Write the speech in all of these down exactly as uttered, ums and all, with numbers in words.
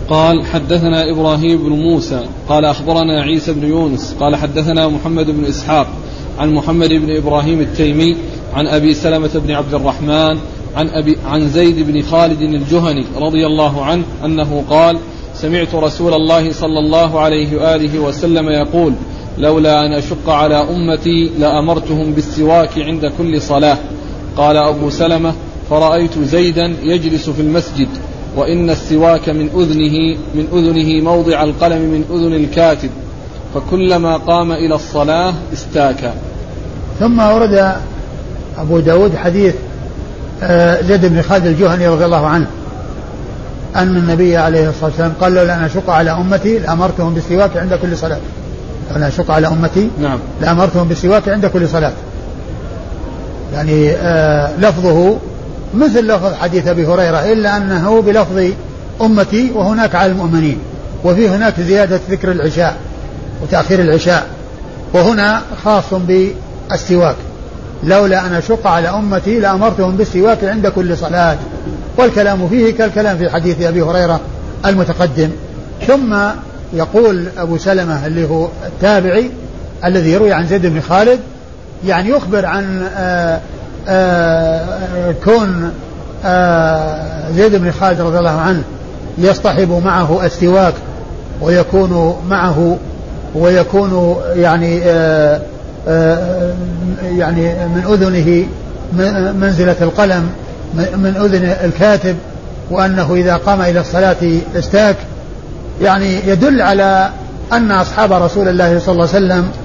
قال حدثنا إبراهيم بن موسى قال أخبرنا عيسى بن يونس قال حدثنا محمد بن إسحاق عن محمد بن إبراهيم التيمي عن أبي سلمة بن عبد الرحمن عن, أبي عن زيد بن خالد الجهني رضي الله عنه أنه قال سمعت رسول الله صلى الله عليه وآله وسلم يقول لولا أن أشق على أمتي لأمرتهم بالسواك عند كل صلاة. قال أبو سلمة فرأيت زيدا يجلس في المسجد وإن السواك من أذنه, من أذنه موضع القلم من أذن الكاتب فكلما قام إلى الصلاة استاكى. ثم ورد أبو داود حديث زيد بن خالد الجهني رضي الله عنه أن النبي عليه الصلاة والسلام قال لولا أن أشق على أمتي لأمرتهم بالسواك عند كل صلاة. لولا أن أشق على أمتي نعم. لأمرتهم بالسواك عند كل صلاة. يعني آه لفظه مثل لفظ حديث أبي هريرة إلا أنه بلفظ أمتي وهناك على المؤمنين، وفي هناك زيادة ذكر العشاء وتأخير العشاء، وهنا خاص بالسواك. لولا أن أشق على أمتي لأمرتهم بالسواك عند كل صلاة، والكلام فيه كالكلام في حديث أبي هريرة المتقدم. ثم يقول أبو سلمة اللي هو التابعي الذي يروي عن زيد بن خالد، يعني يخبر عن آآ آآ كون آآ زيد بن خالد رضي الله عنه يصطحب معه السواك ويكون معه ويكون يعني آآ آآ يعني من أذنه منزلة القلم من أذن الكاتب، وأنه إذا قام إلى الصلاة استاك، يعني يدل على أن أصحاب رسول الله صلى الله عليه وسلم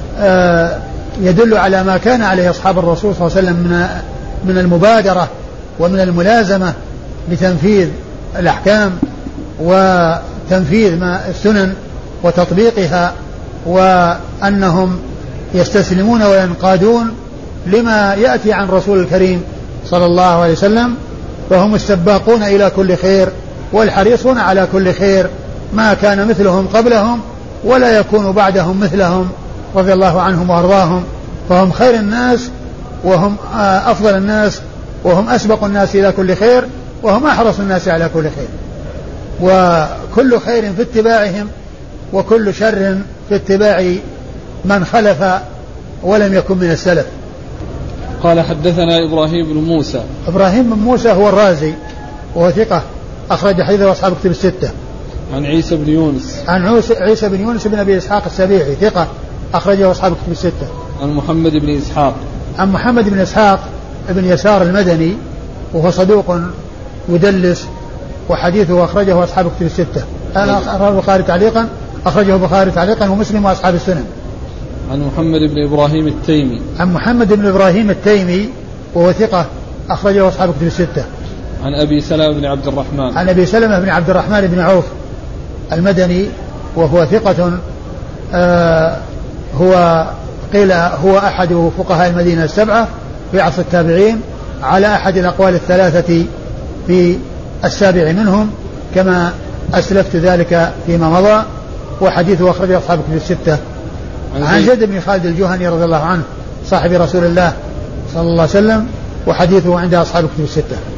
يدل على ما كان عليه أصحاب الرسول صلى الله عليه وسلم من من المبادرة ومن الملازمة لتنفيذ الأحكام وتنفيذ ما السنن وتطبيقها، وأنهم يستسلمون وينقادون لما يأتي عن رسول الكريم صلى الله عليه وسلم، وهم السباقون إلى كل خير والحريصون على كل خير، ما كان مثلهم قبلهم ولا يكون بعدهم مثلهم رضي الله عنهم وأرضاهم، فهم خير الناس وهم أفضل الناس وهم أسبق الناس إلى كل خير وهم أحرص الناس على كل خير، وكل خير في اتباعهم وكل شر في اتباع من خلف ولم يكن من السلف. قال حدثنا إبراهيم بن موسى. إبراهيم بن موسى هو الرازي وهو ثقة أخرج حديثه أصحاب كتب الستة. عن عيسى بن يونس. عن عيسى بن يونس بن أبي إسحاق السبيعي ثقة أخرجه أصحاب كتب الستة. عن محمد بن إسحاق. عن محمد بن إسحاق ابن يسار المدني وهو صدوق يدلس وحديثه أخرجه أصحاب كتب الستة. أخرجه البخاري تعليقا أخرجه البخاري تعليقا ومسلم وأصحاب السنن. عن محمد بن إبراهيم التيمي. عن محمد بن إبراهيم التيمي وهو ثقة أخرجه أصحاب كتب الستة. عن أبي سلمة بن عبد الرحمن. عن أبي سلمة بن عبد الرحمن بن عوف المدني وهو ثقة آه هو قيل هو أحد فقهاء المدينة السبعة في عصر التابعين على أحد الأقوال الثلاثة في السابع منهم كما أسلفت ذلك فيما مضى، وحديثه أخرجه أصحاب كتب الستة. عن زيد بن خالد الجهني رضي الله عنه صاحب رسول الله صلى الله عليه وسلم وحديثه عند أصحاب كتب الستة.